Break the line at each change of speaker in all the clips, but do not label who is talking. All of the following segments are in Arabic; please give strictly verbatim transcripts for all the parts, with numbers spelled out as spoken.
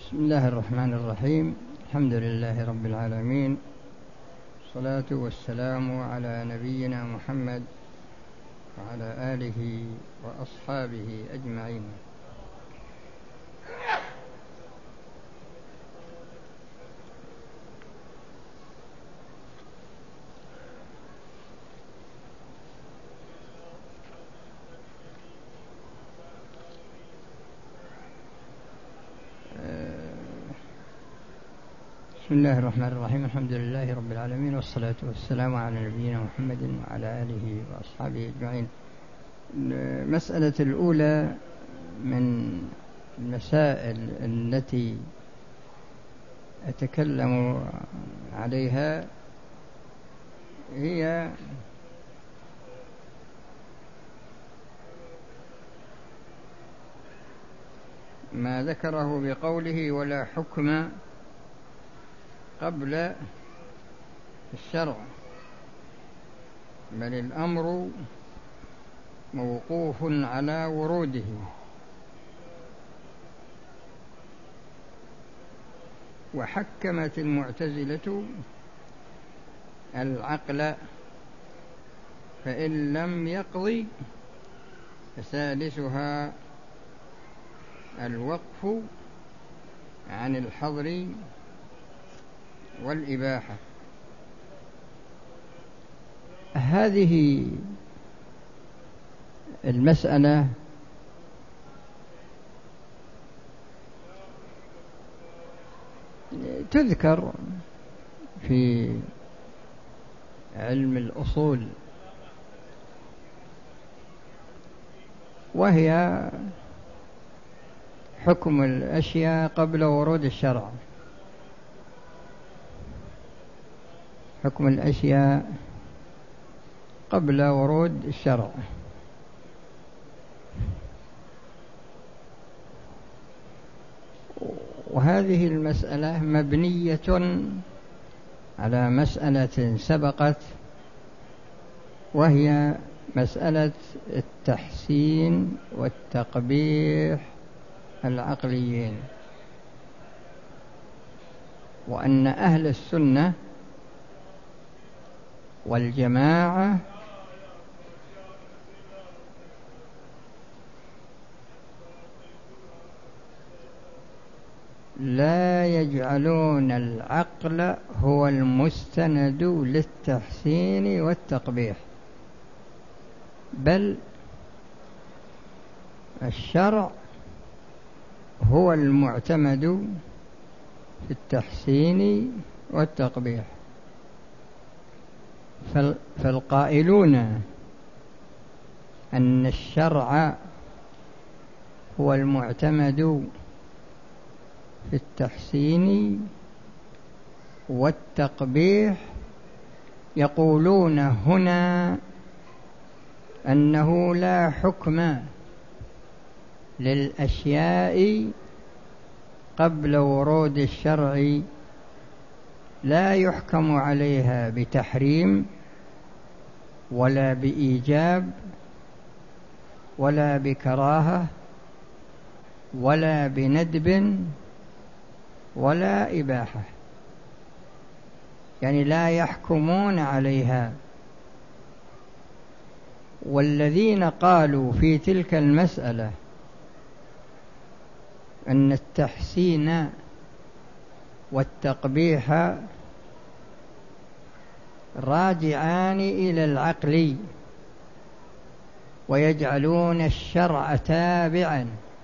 بسم الله الرحمن الرحيم. الحمد لله رب العالمين، الصلاة والسلام على نبينا محمد وعلى آله وأصحابه أجمعين. بسم الله الرحمن الرحيم. الحمد لله رب العالمين، والصلاة والسلام على نبينا محمد وعلى آله وأصحابه أجمعين. المسألة الأولى من المسائل التي أتكلم عليها هي ما ذكره بقوله ولا حكم قبل الشرع، بل الأمر موقوف على وروده. وحكمت المعتزلة العقل فإن لم يقضي فثالثها الوقف عن الحظر والإباحة. هذه المسألة تذكر في علم الأصول، وهي حكم الأشياء قبل ورود الشرع. حكم الأشياء قبل ورود الشرع. وهذه المسألة مبنية على مسألة سبقت، وهي مسألة التحسين والتقبيح العقليين، وأن أهل السنة والجماعة لا يجعلون العقل هو المستند للتحسين والتقبيح، بل الشرع هو المعتمد في التحسين والتقبيح. فالقائلون أن الشرع هو المعتمد في التحسين والتقبيح يقولون هنا أنه لا حكم للأشياء قبل ورود الشرع، لا يحكم عليها بتحريم ولا بإيجاب ولا بكراهة ولا بندب ولا إباحة، يعني لا يحكمون عليها. والذين قالوا في تلك المسألة أن التحسين والتقبيح راجعان إلى العقل، ويجعلون الشرع تابعا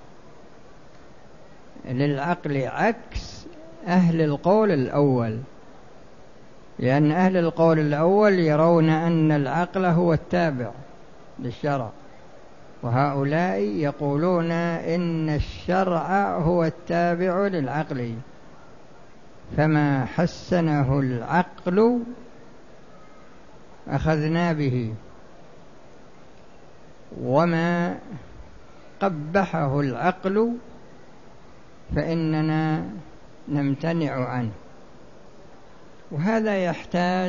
للعقل عكس أهل القول الأول، لأن أهل القول الأول يرون أن العقل هو التابع للشرع، وهؤلاء يقولون إن الشرع هو التابع للعقل، فما حسنه العقل أخذنا به، وما قبحه العقل فإننا نمتنع عنه. وهذا يحتاج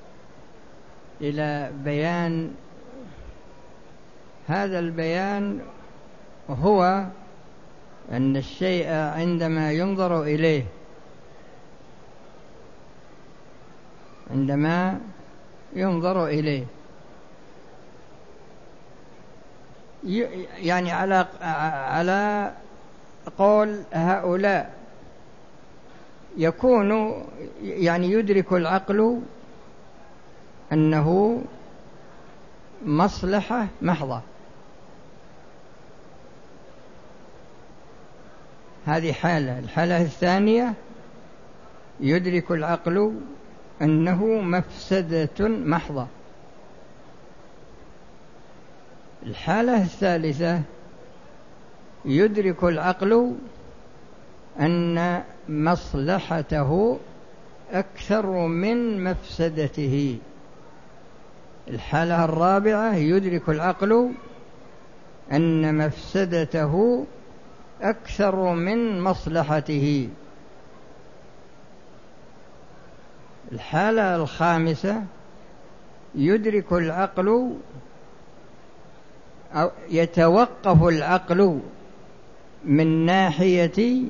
إلى بيان. هذا البيان هو أن الشيء عندما ينظر إليه عندما ينظر إليه يعني على على قول هؤلاء يكون يعني يدرك العقل أنه مصلحة محضة. هذه حالة. الحالة الثانية يدرك العقل أنه مفسدة محضة. الحالة الثالثة يدرك العقل أن مصلحته أكثر من مفسدته. الحالة الرابعة يدرك العقل أن مفسدته أكثر من مصلحته. الحالة الخامسة يدرك العقل أو يتوقف العقل من ناحية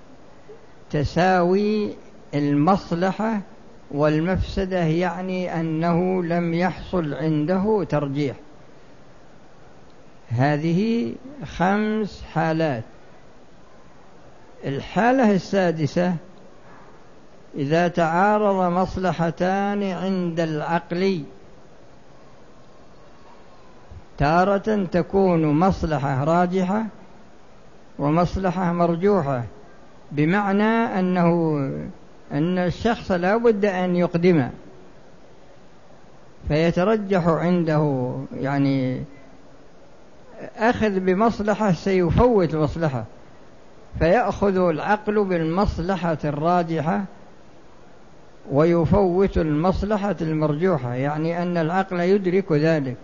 تساوي المصلحة والمفسدة، يعني أنه لم يحصل عنده ترجيح. هذه خمس حالات. الحالة السادسة إذا تعارض مصلحتان عند العقل، تارة تكون مصلحة راجحة ومصلحة مرجوحة، بمعنى أنه أن الشخص لا بد أن يقدم، فيترجح عنده يعني أخذ بمصلحة سيفوت مصلحة، فيأخذ العقل بالمصلحة الراجحة ويفوت المصلحة المرجوحة، يعني أن العقل يدرك ذلك.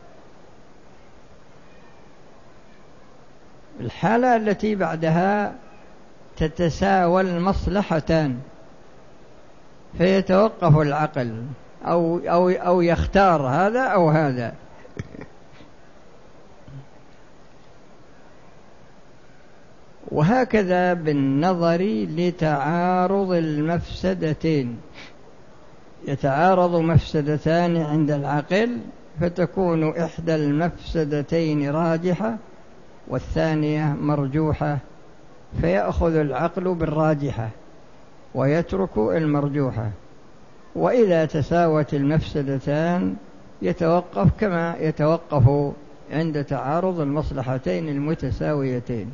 الحالة التي بعدها تتساوى المصلحتان، فيتوقف العقل أو, أو, أو يختار هذا أو هذا. وهكذا بالنظر لتعارض المفسدتين. يتعارض مفسدتان عند العقل، فتكون إحدى المفسدتين راجحة والثانية مرجوحة، فيأخذ العقل بالراجحة ويترك المرجوحة. وإذا تساوت المفسدتان يتوقف كما يتوقف عند تعارض المصلحتين المتساويتين.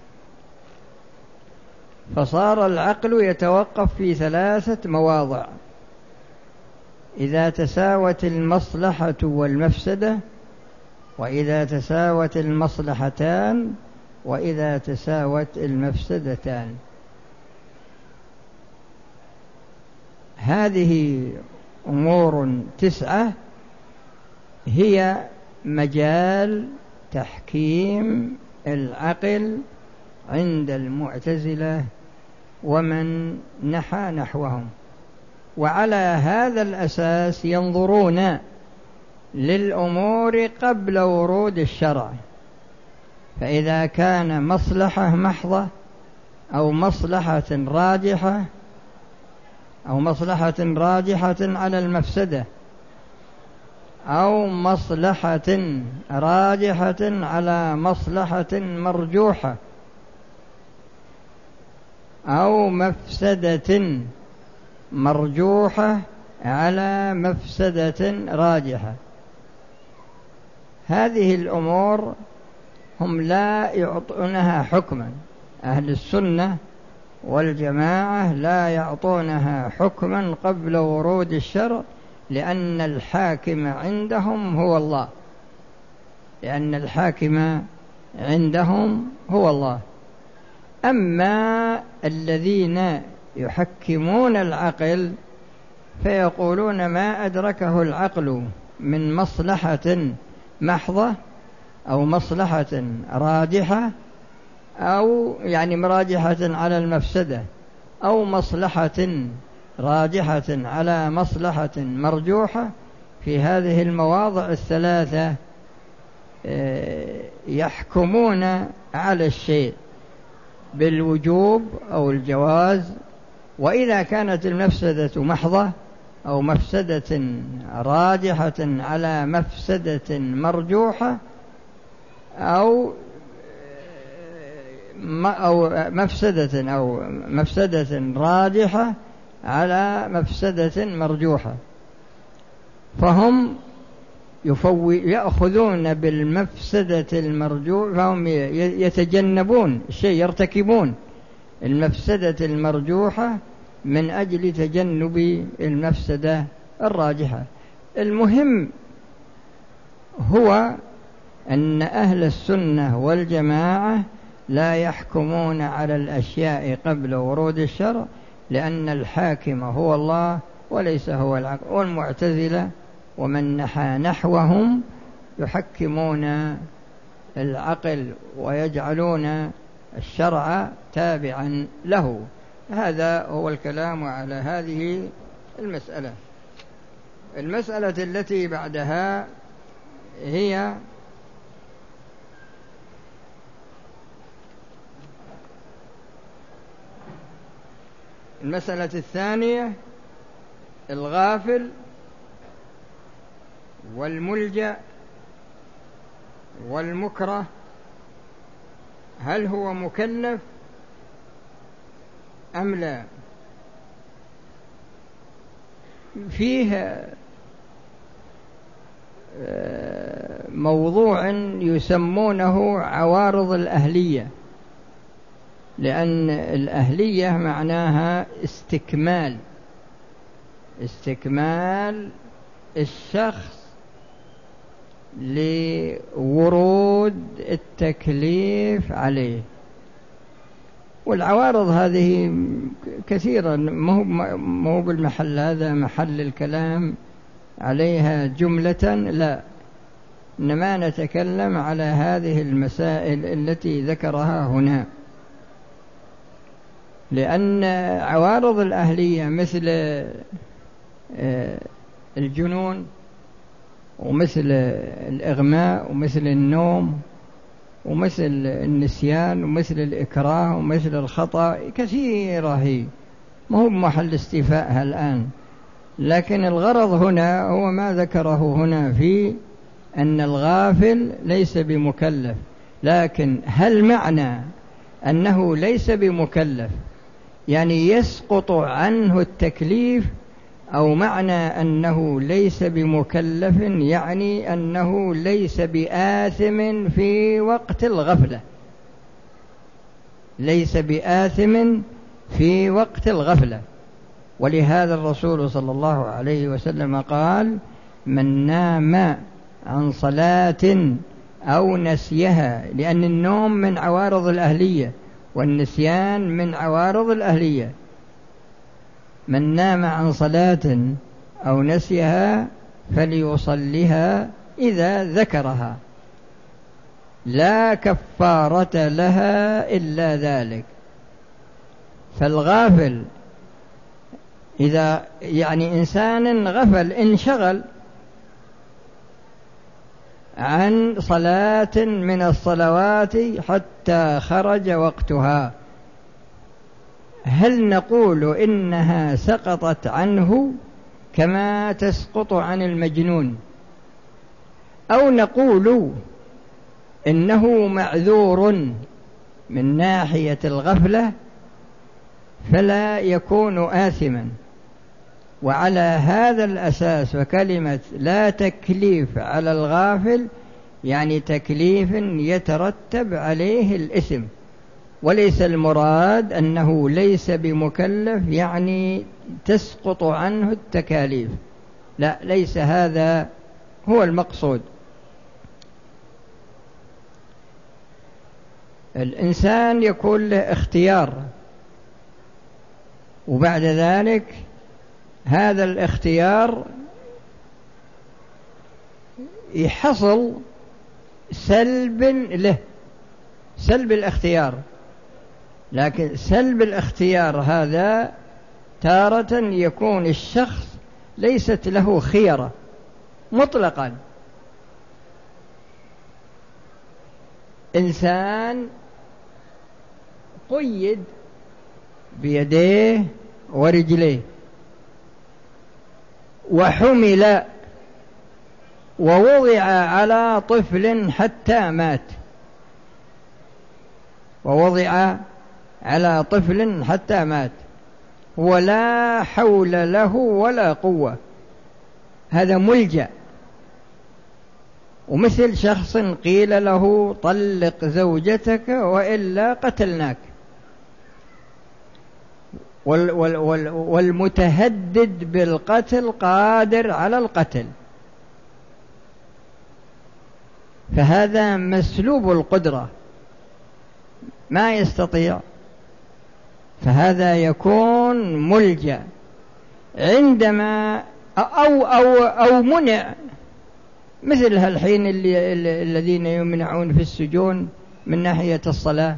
فصار العقل يتوقف في ثلاثة مواضع: إذا تساوت المصلحة والمفسدة، وإذا تساوت المصلحتان، وإذا تساوت المفسدتان. هذه أمور تسعة هي مجال تحكيم العقل عند المعتزلة ومن نحى نحوهم. وعلى هذا الأساس ينظرون للأمور قبل ورود الشرع، فإذا كان مصلحة محضة أو مصلحة راجحة أو مصلحة راجحة على المفسدة أو مصلحة راجحة على مصلحة مرجوحة أو مفسدة مرجوحة على مفسدة راجحة، هذه الأمور هم لا يعطونها حكما. أهل السنة والجماعة لا يعطونها حكما قبل ورود الشرع، لأن الحاكم عندهم هو الله، لأن الحاكم عندهم هو الله. أما الذين يحكمون العقل فيقولون ما أدركه العقل من مصلحة محضة أو مصلحة راجحة أو يعني مراجحة على المفسدة أو مصلحة راجحة على مصلحة مرجوحة، في هذه المواضع الثلاثة يحكمون على الشيء. بالوجوب أو الجواز. وإذا كانت المفسدة محضة أو مفسدة راجحة على مفسدة مرجوحة أو أو مفسدة أو مفسدة راجحة على مفسدة مرجوحة، فهم يفوي يأخذون بالمفسدة المرجوحة، فهم يتجنبون الشيء، يرتكبون المفسدة المرجوحة من أجل تجنب المفسدة الراجحة. المهم هو أن أهل السنة والجماعة لا يحكمون على الأشياء قبل ورود الشرع، لأن الحاكم هو الله وليس هو العقل. والمعتزلة ومن نحى نحوهم يحكمون العقل ويجعلون الشرع تابعا له. هذا هو الكلام على هذه المسألة. المسألة التي بعدها هي المسألة الثانية: الغافل والملجأ والمكره، هل هو مكلف أم لا؟ فيه موضوع يسمونه عوارض الأهلية، لأن الأهلية معناها استكمال استكمال الشخص لورود التكليف عليه. والعوارض هذه كثيرا، ما هو بالمحل هذا محل الكلام عليها جملة، لا، إنما نتكلم على هذه المسائل التي ذكرها هنا. لأن عوارض الأهلية مثل الجنون ومثل الإغماء ومثل النوم ومثل النسيان ومثل الإكراه ومثل الخطأ كثيرة، هي ما هو محل استيفائها الآن. لكن الغرض هنا هو ما ذكره هنا في أن الغافل ليس بمكلف. لكن هل معنى أنه ليس بمكلف يعني يسقط عنه التكليف، أو معنى أنه ليس بمكلف يعني أنه ليس بآثم في وقت الغفلة؟ ليس بآثم في وقت الغفلة. ولهذا الرسول صلى الله عليه وسلم قال: من نام عن صلاة أو نسيها، لأن النوم من عوارض الأهلية والنسيان من عوارض الأهلية. من نام عن صلاة أو نسيها فليصلها إذا ذكرها، لا كفارة لها إلا ذلك. فالغافل إذا يعني إنسان غفل، انشغل عن صلاة من الصلوات حتى خرج وقتها، هل نقول إنها سقطت عنه كما تسقط عن المجنون، أو نقول إنه معذور من ناحية الغفلة فلا يكون آثما؟ وعلى هذا الأساس فكلمة لا تكليف على الغافل يعني تكليف يترتب عليه الإثم، وليس المراد أنه ليس بمكلف يعني تسقط عنه التكاليف، لا، ليس هذا هو المقصود. الإنسان يكون له اختيار، وبعد ذلك هذا الاختيار يحصل سلب له، سلب الاختيار. لكن سلب الاختيار هذا تارة يكون الشخص ليست له خيرة مطلقا. إنسان قيد بيديه ورجليه وحمل ووضع على طفل حتى مات، ووضع على طفل حتى مات ولا حول له ولا قوة، هذا ملجأ. ومثل شخص قيل له طلق زوجتك وإلا قتلناك، والمتهدد بالقتل قادر على القتل، فهذا مسلوب القدرة ما يستطيع، فهذا يكون ملجأ. عندما أو, أو, أو منع، مثل هالحين اللي الذين يمنعون في السجون من ناحية الصلاة،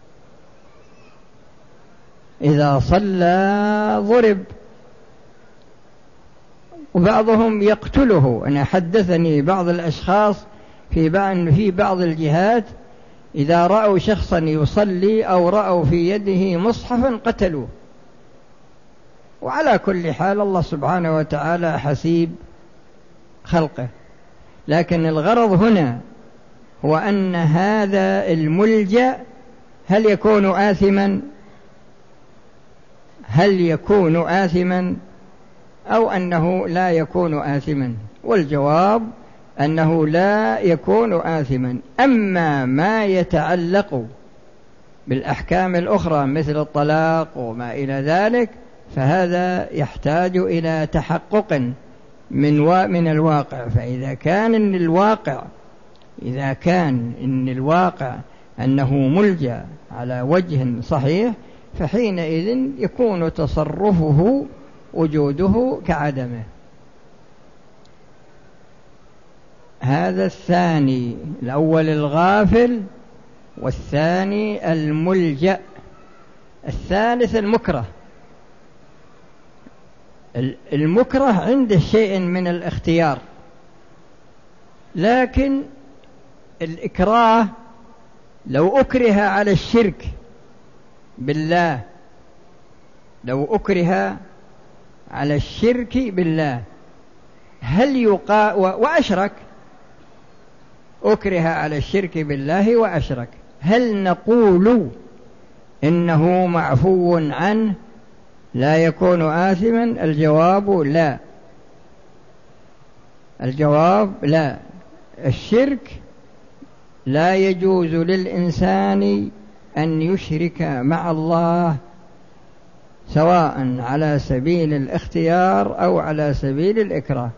إذا صلى ضرب، وبعضهم يقتله. أنا حدثني بعض الأشخاص في بعض الجهات إذا رأوا شخصا يصلي أو رأوا في يده مصحفا قتلوه. وعلى كل حال الله سبحانه وتعالى حسيب خلقه، لكن الغرض هنا هو أن هذا الملجأ هل يكون آثما هل يكون آثما أو أنه لا يكون آثما؟ والجواب أنه لا يكون آثما. أما ما يتعلق بالأحكام الأخرى مثل الطلاق وما إلى ذلك فهذا يحتاج إلى تحقق من من الواقع. فإذا كان إن الواقع إذا كان إن الواقع أنه ملجأ على وجه صحيح فحينئذ يكون تصرفه وجوده كعدمه. هذا الثاني، الأول الغافل والثاني الملجأ. الثالث المكره. المكره عنده شيء من الاختيار، لكن الإكراه لو أكره على الشرك بالله لو أكره على الشرك بالله هل يقا وأشرك أكره على الشرك بالله وأشرك، هل نقول إنه معفو عنه لا يكون آثما؟ الجواب لا. الجواب لا. الشرك لا يجوز للإنسان أن يشرك مع الله سواء على سبيل الاختيار أو على سبيل الإكراه.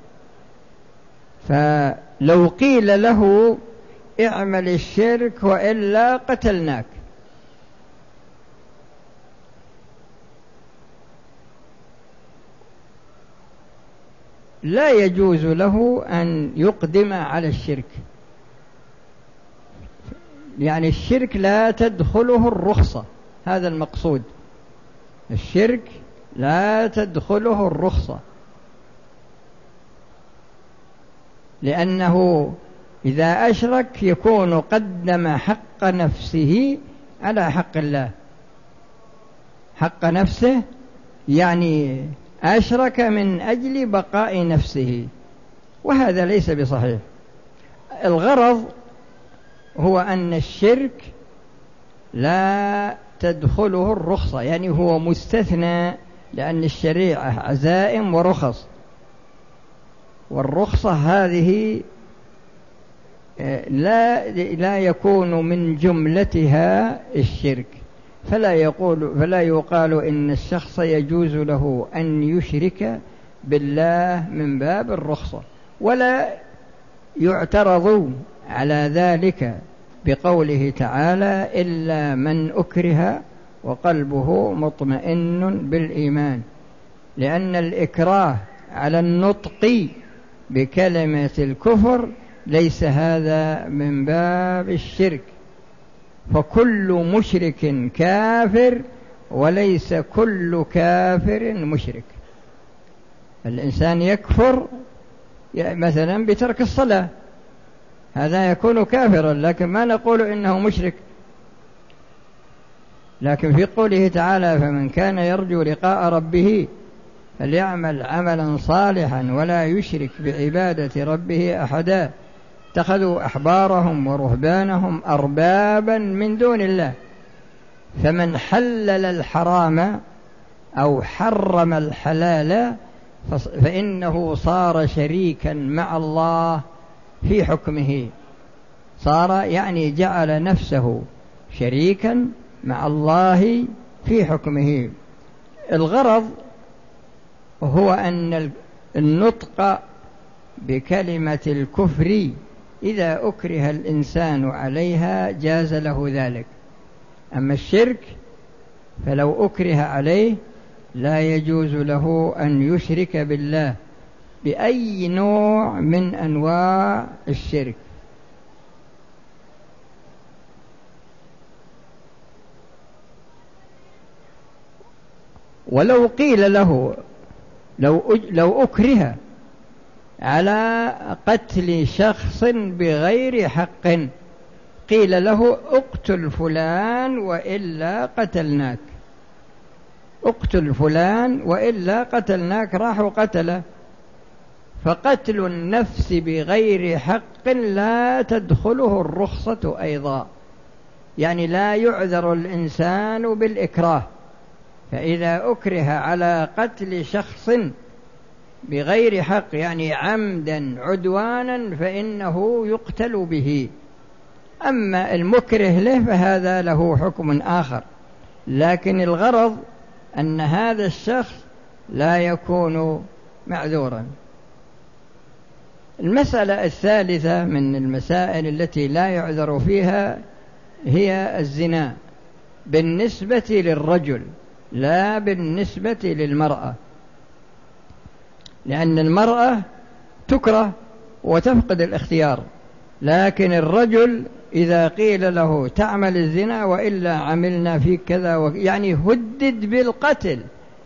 فلو قيل له اعمل الشرك وإلا قتلناك لا يجوز له أن يقدم على الشرك، يعني الشرك لا تدخله الرخصة، هذا المقصود. الشرك لا تدخله الرخصة، لأنه إذا أشرك يكون قدم حق نفسه على حق الله. حق نفسه يعني أشرك من أجل بقاء نفسه، وهذا ليس بصحيح. الغرض هو أن الشرك لا تدخله الرخصة، يعني هو مستثنى، لأن الشريعة عزائم ورخص، والرخصة هذه لا لا يكون من جملتها الشرك، فلا يقول فلا يقال إن الشخص يجوز له أن يشرك بالله من باب الرخصة، ولا يعترض على ذلك بقوله تعالى إلا من أكره وقلبه مطمئن بالإيمان، لأن الإكراه على النطق بكلمة الكفر ليس هذا من باب الشرك، فكل مشرك كافر وليس كل كافر مشرك. الإنسان يكفر مثلا بترك الصلاة، هذا يكون كافرا، لكن ما نقول إنه مشرك. لكن في قوله تعالى فمن كان يرجو لقاء ربه فليعمل عملا صالحا ولا يشرك بعبادة ربه أحدا اتخذوا أحبارهم ورهبانهم أربابا من دون الله. فمن حلل الحرام أو حرم الحلال فإنه صار شريكا مع الله في حكمه. صار يعني جعل نفسه شريكا مع الله في حكمه. الغرض هو أن النطق بكلمة الكفر إذا أكره الإنسان عليها جاز له ذلك، أما الشرك فلو أكره عليه لا يجوز له أن يشرك بالله بأي نوع من أنواع الشرك. ولو قيل له لو لو أكره على قتل شخص بغير حق، قيل له اقتل فلان وإلا قتلناك، اقتل فلان وإلا قتلناك، راحوا قتله. فقتل النفس بغير حق لا تدخله الرخصة أيضا، يعني لا يعذر الإنسان بالإكراه. فإذا أكره على قتل شخص بغير حق يعني عمدا عدوانا فإنه يقتل به. أما المكره له فهذا له حكم آخر، لكن الغرض أن هذا الشخص لا يكون معذورا. المسألة الثالثة من المسائل التي لا يعذر فيها هي الزنا بالنسبة للرجل لا بالنسبة للمرأة، لأن المرأة تكره وتفقد الاختيار، لكن الرجل إذا قيل له تعمل الزنا وإلا عملنا فيك كذا و... يعني هدد بالقتل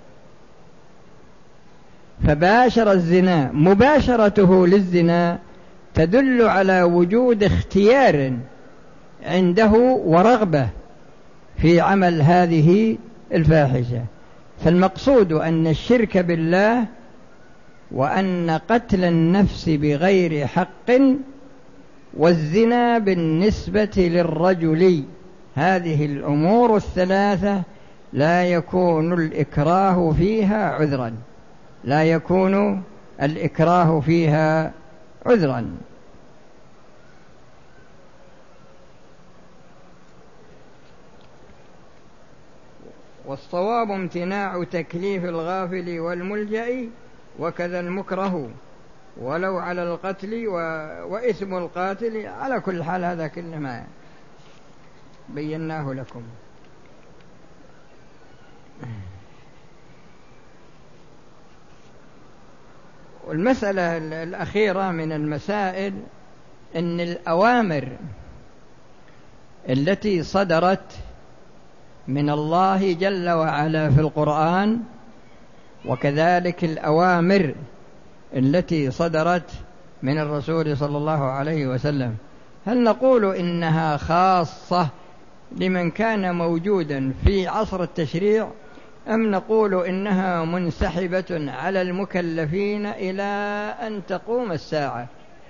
فباشر الزنا، مباشرته للزنا تدل على وجود اختيار عنده ورغبة في عمل هذه الفاحشة. فالمقصود أن الشرك بالله وأن قتل النفس بغير حق والزنا بالنسبة للرجل، هذه الأمور الثلاثة لا يكون الإكراه فيها عذرا، لا يكون الإكراه فيها عذرا. والصواب امتناع تكليف الغافل والملجأ وكذا المكره ولو على القتل و... وإثم القاتل. على كل حال هذا كل ما بيناه لكم. والمسألة الأخيرة من المسائل أن الأوامر التي صدرت من الله جل وعلا في القرآن وكذلك الأوامر التي صدرت من الرسول صلى الله عليه وسلم، هل نقول إنها خاصة لمن كان موجودا في عصر التشريع أم نقول إنها منسحبة على المكلفين إلى أن تقوم الساعة؟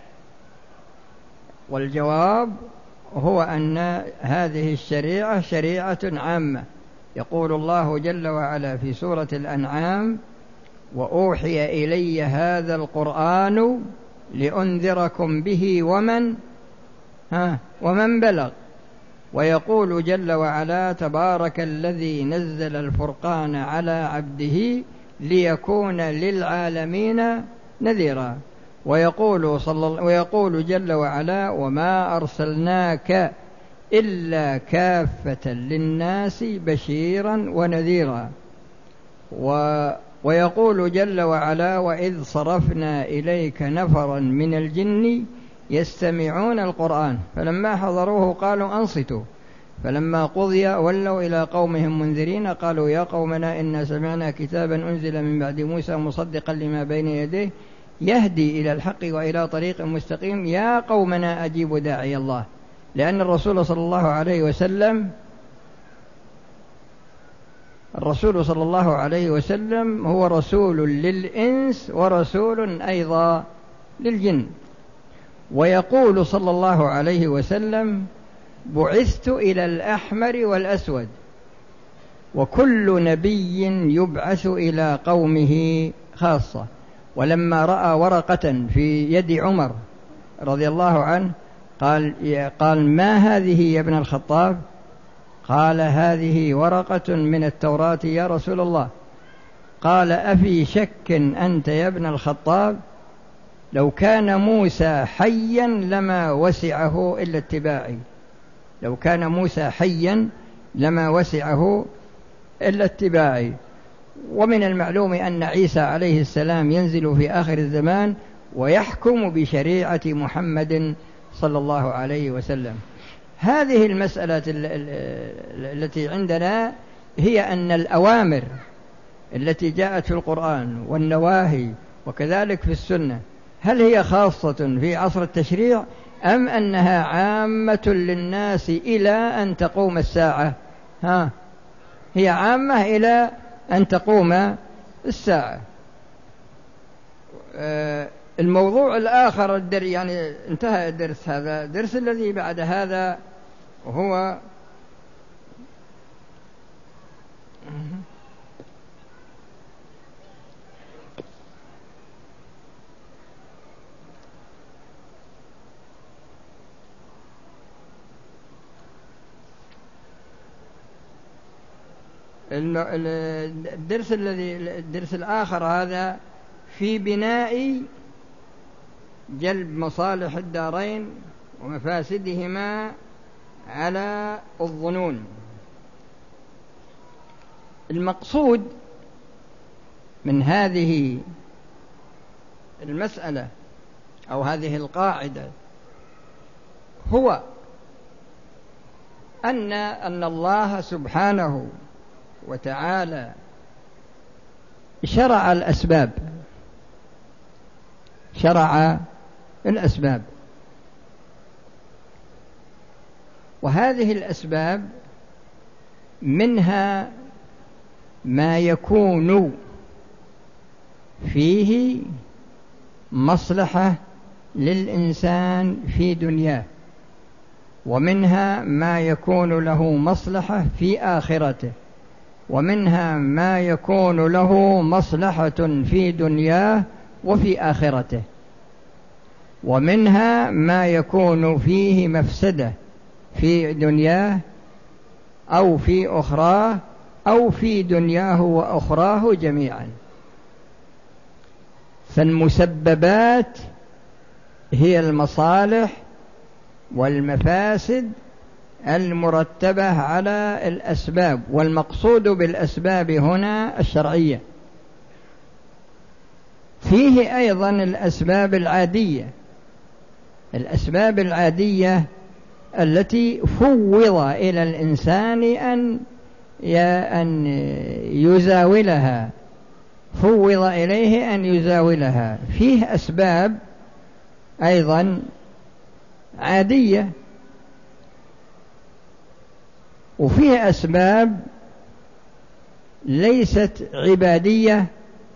والجواب هو أن هذه الشريعة شريعة عامة. يقول الله جل وعلا في سورة الأنعام وأوحي إلي هذا القرآن لأنذركم به ومن ها ومن بلغ. ويقول جل وعلا تبارك الذي نزل الفرقان على عبده ليكون للعالمين نذيرا. ويقول, صلى ويقول جل وعلا وما أرسلناك إلا كافة للناس بشيرا ونذيرا. و ويقول جل وعلا وإذ صرفنا إليك نفرا من الجن يستمعون القرآن فلما حضروه قالوا أنصتوا فلما قضي ولوا إلى قومهم منذرين قالوا يا قومنا إنا سمعنا كتابا أنزل من بعد موسى مصدقا لما بين يديه يهدي إلى الحق وإلى طريق مستقيم يا قومنا أجيبوا داعي الله. لأن الرسول صلى الله عليه وسلم الرسول صلى الله عليه وسلم هو رسول للإنس ورسول أيضا للجن. ويقول صلى الله عليه وسلم: بعثت إلى الأحمر والأسود. وكل نبي يبعث إلى قومه خاصة. ولما رأى ورقة في يد عمر رضي الله عنه قال قال ما هذه يا ابن الخطاب؟ قال: هذه ورقة من التوراة يا رسول الله. قال: أفي شك أنت يا ابن الخطاب؟ لو كان موسى حيا لما وسعه إلا اتباعي. لو كان موسى حيا لما وسعه إلا اتباعي. ومن المعلوم أن عيسى عليه السلام ينزل في آخر الزمان ويحكم بشريعة محمد صلى الله عليه وسلم. هذه المسألة التي عندنا هي أن الأوامر التي جاءت في القرآن والنواهي وكذلك في السنة هل هي خاصة في عصر التشريع أم أنها عامة للناس إلى أن تقوم الساعة؟ ها هي عامة إلى أن تقوم الساعة. الموضوع الآخر الدر يعني انتهى الدرس هذا. الدرس الذي بعد هذا وهو الدرس الذي الدرس الآخر هذا في بناء جلب مصالح الدارين ومفاسدهما على الظنون. المقصود من هذه المسألة أو هذه القاعدة هو أن أن الله سبحانه وتعالى شرع الأسباب شرع الأسباب وهذه الأسباب منها ما يكون فيه مصلحة للإنسان في دنياه، ومنها ما يكون له مصلحة في آخرته، ومنها ما يكون له مصلحة في دنياه وفي آخرته، ومنها ما يكون فيه مفسدة في دنياه أو في أخراه أو في دنياه وأخراه جميعا. فالمسببات هي المصالح والمفاسد المرتبة على الأسباب، والمقصود بالأسباب هنا الشرعية. فيه أيضا الأسباب العادية، الأسباب العادية التي فوض إلى الإنسان أن أن يزاولها، فوض إليه أن يزاولها. فيه أسباب أيضا عادية، وفيه أسباب ليست عبادية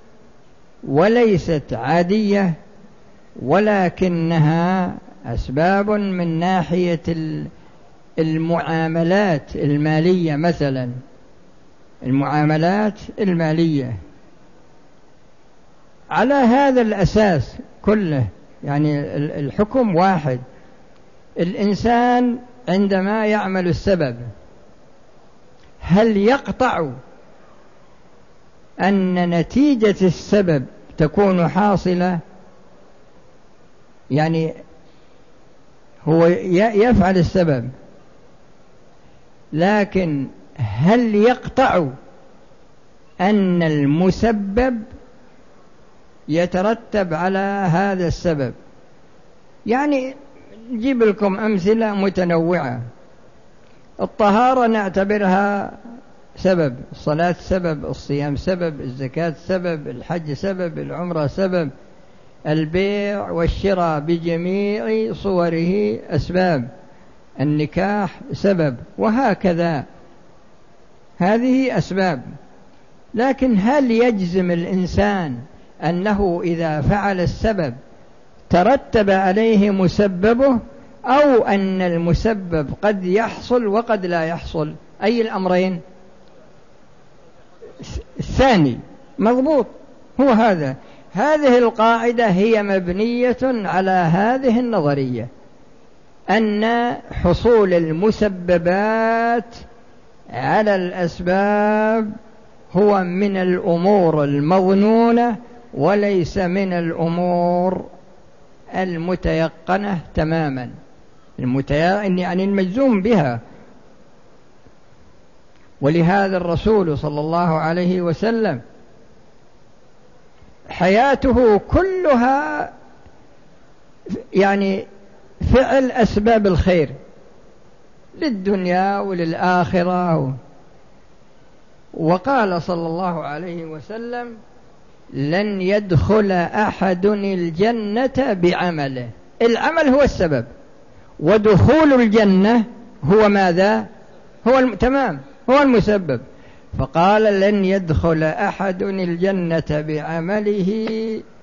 وليست عادية، ولكنها أسباب من ناحية المعاملات المالية. مثلا المعاملات المالية على هذا الأساس كله، يعني الحكم واحد. الإنسان عندما يعمل السبب هل يقطع أن نتيجة السبب تكون حاصلة؟ يعني هو يفعل السبب، لكن هل يقطع أن المسبب يترتب على هذا السبب؟ يعني نجيب لكم أمثلة متنوعة. الطهارة نعتبرها سبب، الصلاة سبب، الصيام سبب، الزكاة سبب، الحج سبب، العمرة سبب، البيع والشراء بجميع صوره أسباب، النكاح سبب، وهكذا. هذه أسباب. لكن هل يجزم الإنسان أنه إذا فعل السبب ترتب عليه مسببه، أو أن المسبب قد يحصل وقد لا يحصل؟ أي الأمرين؟ الثاني مضبوط، هو هذا. هذه القاعدة هي مبنية على هذه النظرية، أن حصول المسببات على الأسباب هو من الأمور المظنونة وليس من الأمور المتيقنة تماما، المتيقن يعني المجزوم بها. ولهذا الرسول صلى الله عليه وسلم حياته كلها يعني فعل أسباب الخير للدنيا وللآخرة. وقال صلى الله عليه وسلم: لن يدخل أحد الجنة بعمله. العمل هو السبب، ودخول الجنة هو ماذا؟ هو الم... تمام، هو المسبب. فقال: لن يدخل أحد الجنة بعمله